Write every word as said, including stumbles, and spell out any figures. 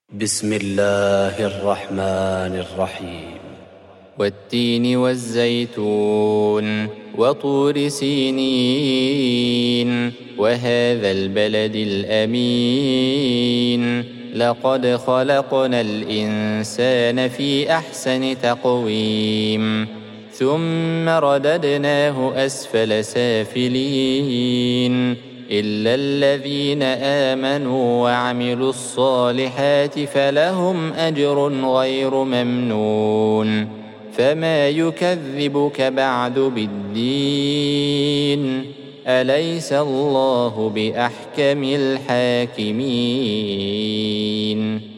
بسم الله الرحمن الرحيم. والتين والزيتون وطور سينين وهذا البلد الأمين لقد خلقنا الإنسان في أحسن تقويم ثم رددناه أسفل سافلين إلا الذين آمنوا وعملوا الصالحات فلهم أجر غير ممنون فما يكذبك بعد بالدين أليس الله بأحكم الحاكمين.